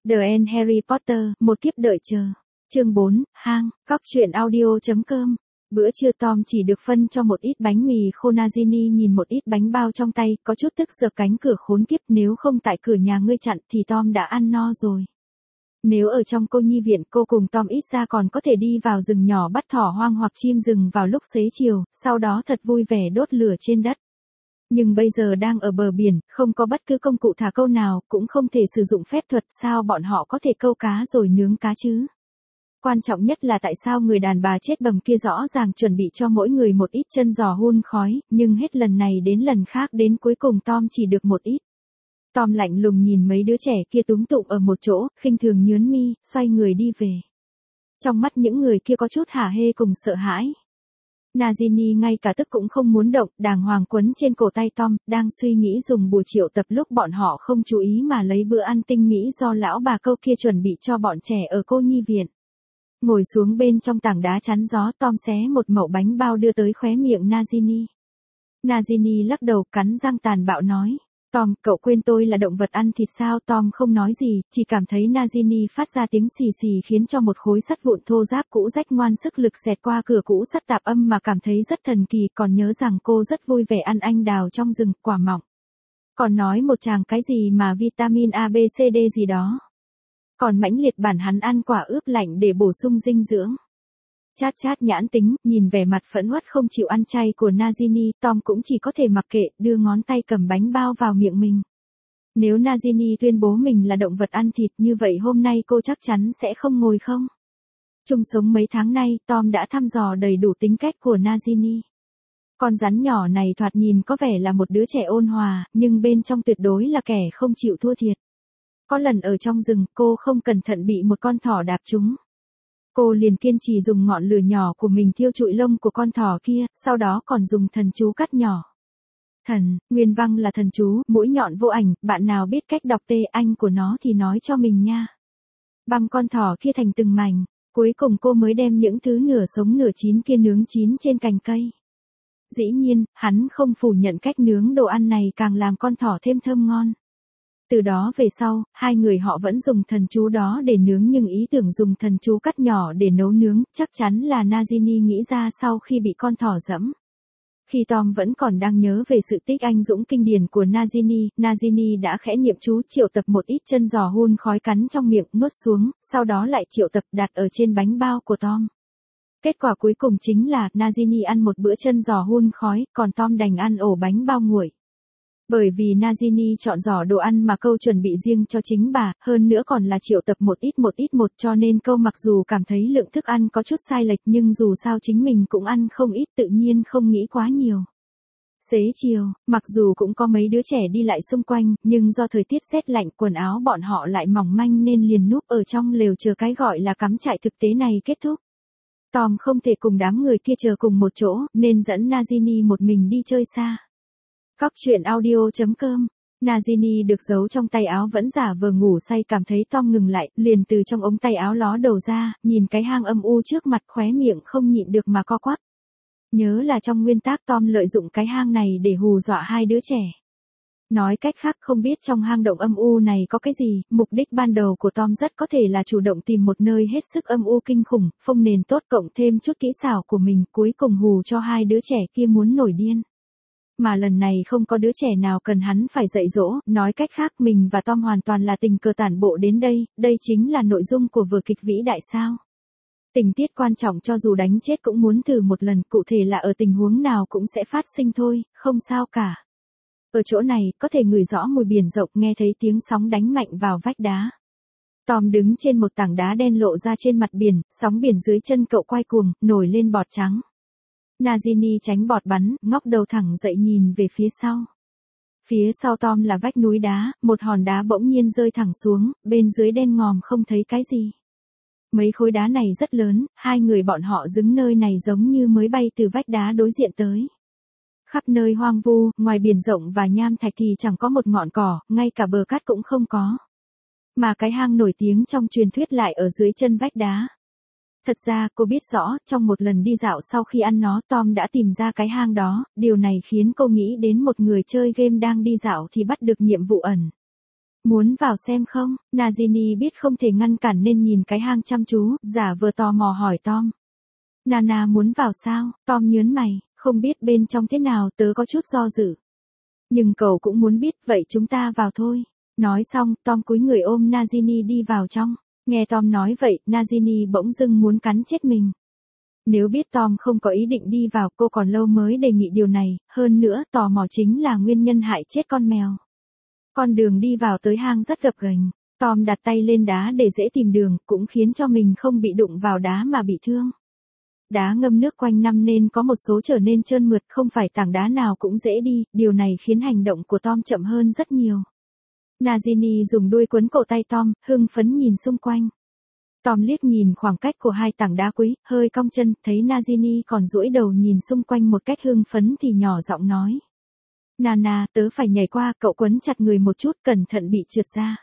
The End Harry Potter, một kiếp đợi chờ. Chương 4, hang, cóc.audio.com. Bữa trưa Tom chỉ được phân cho một ít bánh mì khô. Nagini nhìn một ít bánh bao trong tay, có chút tức giật cánh cửa khốn kiếp, nếu không tại cửa nhà ngươi chặn thì Tom đã ăn no rồi. Nếu ở trong cô nhi viện cô cùng Tom ít ra còn có thể đi vào rừng nhỏ bắt thỏ hoang hoặc chim rừng vào lúc xế chiều, sau đó thật vui vẻ đốt lửa trên đất. Nhưng bây giờ đang ở bờ biển, không có bất cứ công cụ thả câu nào, cũng không thể sử dụng phép thuật, sao bọn họ có thể câu cá rồi nướng cá chứ? Quan trọng nhất là tại sao người đàn bà chết bầm kia rõ ràng chuẩn bị cho mỗi người một ít chân giò hun khói, nhưng hết lần này đến lần khác đến cuối cùng Tom chỉ được một ít. Tom lạnh lùng nhìn mấy đứa trẻ kia túm tụm ở một chỗ, khinh thường nhướng mi, xoay người đi về. Trong mắt những người kia có chút hả hê cùng sợ hãi. Nagini ngay cả tức cũng không muốn động, đàng hoàng quấn trên cổ tay Tom, đang suy nghĩ dùng bùa triệu tập lúc bọn họ không chú ý mà lấy bữa ăn tinh mỹ do lão bà câu kia chuẩn bị cho bọn trẻ ở cô nhi viện. Ngồi xuống bên trong tảng đá chắn gió, Tom xé một mẩu bánh bao đưa tới khóe miệng Nagini. Nagini lắc đầu cắn răng tàn bạo nói. Tom, cậu quên tôi là động vật ăn thịt sao? Tom không nói gì, chỉ cảm thấy Nagini phát ra tiếng xì xì khiến cho một khối sắt vụn thô ráp cũ rách ngoan sức lực xẹt qua cửa cũ sắt tạp âm mà cảm thấy rất thần kỳ, còn nhớ rằng cô rất vui vẻ ăn anh đào trong rừng, quả mọng. Còn nói một chàng cái gì mà vitamin A B C D gì đó. Còn mãnh liệt bản hắn ăn quả ướp lạnh để bổ sung dinh dưỡng. Chát chát nhãn tính, nhìn vẻ mặt phẫn uất không chịu ăn chay của Nagini, Tom cũng chỉ có thể mặc kệ, đưa ngón tay cầm bánh bao vào miệng mình. Nếu Nagini tuyên bố mình là động vật ăn thịt như vậy hôm nay cô chắc chắn sẽ không ngồi không? Chung sống mấy tháng nay, Tom đã thăm dò đầy đủ tính cách của Nagini. Con rắn nhỏ này thoạt nhìn có vẻ là một đứa trẻ ôn hòa, nhưng bên trong tuyệt đối là kẻ không chịu thua thiệt. Có lần ở trong rừng, cô không cẩn thận bị một con thỏ đạp trúng. Cô liền kiên trì dùng ngọn lửa nhỏ của mình thiêu trụi lông của con thỏ kia, sau đó còn dùng thần chú cắt nhỏ. Thần, nguyên văn là thần chú, mũi nhọn vô ảnh, bạn nào biết cách đọc tê anh của nó thì nói cho mình nha. Băm con thỏ kia thành từng mảnh, cuối cùng cô mới đem những thứ nửa sống nửa chín kia nướng chín trên cành cây. Dĩ nhiên, hắn không phủ nhận cách nướng đồ ăn này càng làm con thỏ thêm thơm ngon. Từ đó về sau, hai người họ vẫn dùng thần chú đó để nướng, nhưng ý tưởng dùng thần chú cắt nhỏ để nấu nướng, chắc chắn là Nagini nghĩ ra sau khi bị con thỏ dẫm. Khi Tom vẫn còn đang nhớ về sự tích anh dũng kinh điển của Nagini đã khẽ niệm chú triệu tập một ít chân giò hun khói cắn trong miệng nuốt xuống, sau đó lại triệu tập đặt ở trên bánh bao của Tom. Kết quả cuối cùng chính là Nagini ăn một bữa chân giò hun khói, còn Tom đành ăn ổ bánh bao nguội. Bởi vì Nagini chọn giỏ đồ ăn mà câu chuẩn bị riêng cho chính bà, hơn nữa còn là triệu tập một ít một cho nên câu mặc dù cảm thấy lượng thức ăn có chút sai lệch nhưng dù sao chính mình cũng ăn không ít, tự nhiên không nghĩ quá nhiều. Xế chiều, mặc dù cũng có mấy đứa trẻ đi lại xung quanh, nhưng do thời tiết rét lạnh quần áo bọn họ lại mỏng manh nên liền núp ở trong lều chờ cái gọi là cắm trại thực tế này kết thúc. Tom không thể cùng đám người kia chờ cùng một chỗ, nên dẫn Nagini một mình đi chơi xa. Cóc.audio.com. Nagini được giấu trong tay áo vẫn giả vờ ngủ say, cảm thấy Tom ngừng lại, liền từ trong ống tay áo ló đầu ra, nhìn cái hang âm u trước mặt, khóe miệng không nhịn được mà co quắp. Nhớ là trong nguyên tác Tom lợi dụng cái hang này để hù dọa hai đứa trẻ. Nói cách khác, không biết trong hang động âm u này có cái gì, mục đích ban đầu của Tom rất có thể là chủ động tìm một nơi hết sức âm u kinh khủng, phông nền tốt cộng thêm chút kỹ xảo của mình, cuối cùng hù cho hai đứa trẻ kia muốn nổi điên. Mà lần này không có đứa trẻ nào cần hắn phải dạy dỗ, nói cách khác mình và Tom hoàn toàn là tình cờ tản bộ đến đây chính là nội dung của vở kịch vĩ đại sao. Tình tiết quan trọng cho dù đánh chết cũng muốn thử một lần, cụ thể là ở tình huống nào cũng sẽ phát sinh thôi, không sao cả. Ở chỗ này, có thể ngửi rõ mùi biển rộng, nghe thấy tiếng sóng đánh mạnh vào vách đá. Tom đứng trên một tảng đá đen lộ ra trên mặt biển, sóng biển dưới chân cậu quay cuồng, nổi lên bọt trắng. Nagini tránh bọt bắn, ngóc đầu thẳng dậy nhìn về phía sau. Phía sau Tom là vách núi đá, một hòn đá bỗng nhiên rơi thẳng xuống, bên dưới đen ngòm không thấy cái gì. Mấy khối đá này rất lớn, hai người bọn họ đứng nơi này giống như mới bay từ vách đá đối diện tới. Khắp nơi hoang vu, ngoài biển rộng và nham thạch thì chẳng có một ngọn cỏ, ngay cả bờ cát cũng không có. Mà cái hang nổi tiếng trong truyền thuyết lại ở dưới chân vách đá. Thật ra cô biết rõ, trong một lần đi dạo sau khi ăn nó, Tom đã tìm ra cái hang đó, điều này khiến cô nghĩ đến một người chơi game đang đi dạo thì bắt được nhiệm vụ ẩn. Muốn vào xem không? Najini biết không thể ngăn cản nên nhìn cái hang chăm chú, giả vờ tò mò hỏi Tom. Nana muốn vào sao? Tom nhớn mày, không biết bên trong thế nào, tớ có chút do dự. Nhưng cậu cũng muốn biết, vậy chúng ta vào thôi. Nói xong, Tom cúi người ôm Najini đi vào trong. Nghe Tom nói vậy, Najini bỗng dưng muốn cắn chết mình. Nếu biết Tom không có ý định đi vào, cô còn lâu mới đề nghị điều này, hơn nữa tò mò chính là nguyên nhân hại chết con mèo. Con đường đi vào tới hang rất gập ghềnh. Tom đặt tay lên đá để dễ tìm đường, cũng khiến cho mình không bị đụng vào đá mà bị thương. Đá ngâm nước quanh năm nên có một số trở nên trơn mượt, không phải tảng đá nào cũng dễ đi, điều này khiến hành động của Tom chậm hơn rất nhiều. Najini dùng đuôi quấn cổ tay Tom, hưng phấn nhìn xung quanh. Tom liếc nhìn khoảng cách của hai tảng đá quý, hơi cong chân, thấy Najini còn duỗi đầu nhìn xung quanh một cách hưng phấn thì nhỏ giọng nói. Nana, tớ phải nhảy qua, cậu quấn chặt người một chút, cẩn thận bị trượt ra.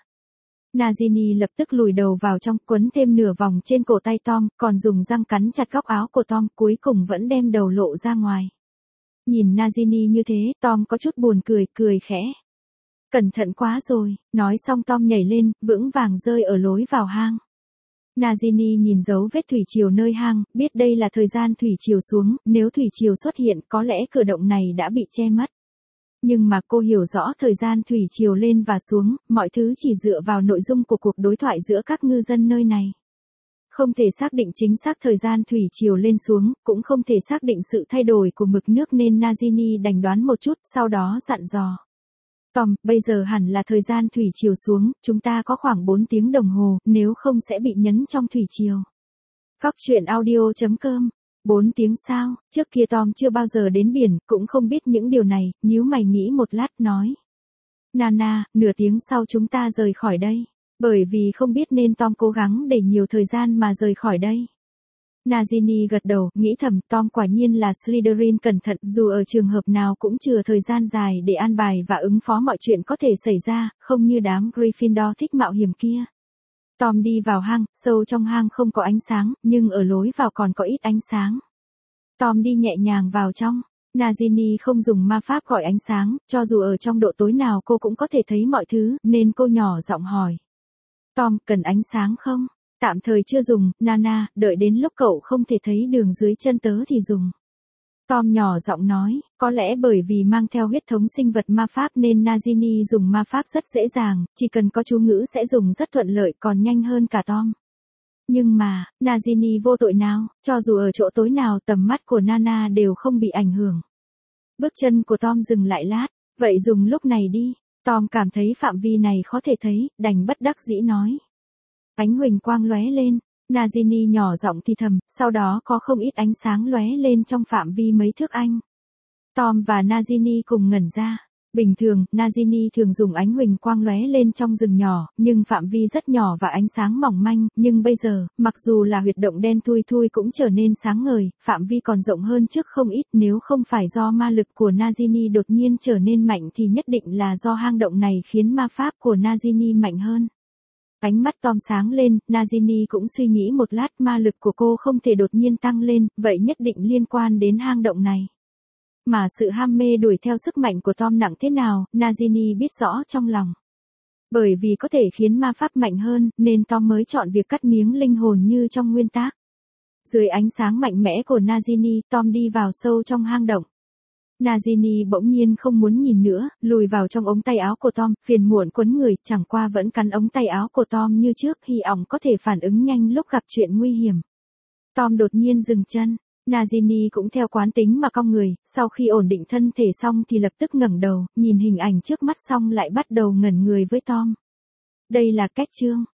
Najini lập tức lùi đầu vào trong, quấn thêm nửa vòng trên cổ tay Tom, còn dùng răng cắn chặt góc áo của Tom, cuối cùng vẫn đem đầu lộ ra ngoài. Nhìn Najini như thế, Tom có chút buồn cười, cười khẽ. Cẩn thận quá rồi, nói xong Tom nhảy lên, vững vàng rơi ở lối vào hang. Najini nhìn dấu vết thủy triều nơi hang, biết đây là thời gian thủy triều xuống, nếu thủy triều xuất hiện có lẽ cửa động này đã bị che mất. Nhưng mà cô hiểu rõ thời gian thủy triều lên và xuống, mọi thứ chỉ dựa vào nội dung của cuộc đối thoại giữa các ngư dân nơi này. Không thể xác định chính xác thời gian thủy triều lên xuống, cũng không thể xác định sự thay đổi của mực nước nên Najini đành đoán một chút, sau đó dặn dò. Tom, bây giờ hẳn là thời gian thủy triều xuống, chúng ta có khoảng 4 tiếng đồng hồ, nếu không sẽ bị nhấn trong thủy triều. Cóc truyện audio.com 4 tiếng sao, trước kia Tom chưa bao giờ đến biển, cũng không biết những điều này, nhíu mày nghĩ một lát nói. Nana, nửa tiếng sau chúng ta rời khỏi đây. Bởi vì không biết nên Tom cố gắng để nhiều thời gian mà rời khỏi đây. Najini gật đầu, nghĩ thầm Tom quả nhiên là Slytherin cẩn thận, dù ở trường hợp nào cũng chừa thời gian dài để an bài và ứng phó mọi chuyện có thể xảy ra, không như đám Gryffindor thích mạo hiểm kia. Tom đi vào hang, sâu trong hang không có ánh sáng, nhưng ở lối vào còn có ít ánh sáng. Tom đi nhẹ nhàng vào trong. Najini không dùng ma pháp gọi ánh sáng, cho dù ở trong độ tối nào cô cũng có thể thấy mọi thứ, nên cô nhỏ giọng hỏi. Tom, cần ánh sáng không? Tạm thời chưa dùng, Nana, đợi đến lúc cậu không thể thấy đường dưới chân tớ thì dùng. Tom nhỏ giọng nói, có lẽ bởi vì mang theo huyết thống sinh vật ma pháp nên Najini dùng ma pháp rất dễ dàng, chỉ cần có chú ngữ sẽ dùng rất thuận lợi còn nhanh hơn cả Tom. Nhưng mà, Najini vô tội nào, cho dù ở chỗ tối nào tầm mắt của Nana đều không bị ảnh hưởng. Bước chân của Tom dừng lại lát, vậy dùng lúc này đi. Tom cảm thấy phạm vi này khó thể thấy, đành bất đắc dĩ nói. Ánh huỳnh quang lóe lên, Najini nhỏ giọng thì thầm, sau đó có không ít ánh sáng lóe lên trong phạm vi mấy thước anh. Tom và Najini cùng ngẩn ra. Bình thường, Najini thường dùng ánh huỳnh quang lóe lên trong rừng nhỏ, nhưng phạm vi rất nhỏ và ánh sáng mỏng manh, nhưng bây giờ, mặc dù là huyệt động đen thui thui cũng trở nên sáng ngời, phạm vi còn rộng hơn trước không ít, nếu không phải do ma lực của Najini đột nhiên trở nên mạnh thì nhất định là do hang động này khiến ma pháp của Najini mạnh hơn. Ánh mắt Tom sáng lên, Najini cũng suy nghĩ một lát, ma lực của cô không thể đột nhiên tăng lên, vậy nhất định liên quan đến hang động này. Mà sự ham mê đuổi theo sức mạnh của Tom nặng thế nào, Najini biết rõ trong lòng. Bởi vì có thể khiến ma pháp mạnh hơn, nên Tom mới chọn việc cắt miếng linh hồn như trong nguyên tác. Dưới ánh sáng mạnh mẽ của Najini, Tom đi vào sâu trong hang động. Najini bỗng nhiên không muốn nhìn nữa, lùi vào trong ống tay áo của Tom, phiền muộn quấn người, chẳng qua vẫn cắn ống tay áo của Tom như trước, hy vọng có thể phản ứng nhanh lúc gặp chuyện nguy hiểm. Tom đột nhiên dừng chân. Najini cũng theo quán tính mà cong người, sau khi ổn định thân thể xong thì lập tức ngẩng đầu, nhìn hình ảnh trước mắt xong lại bắt đầu ngẩn người với Tom. Đây là cách chương.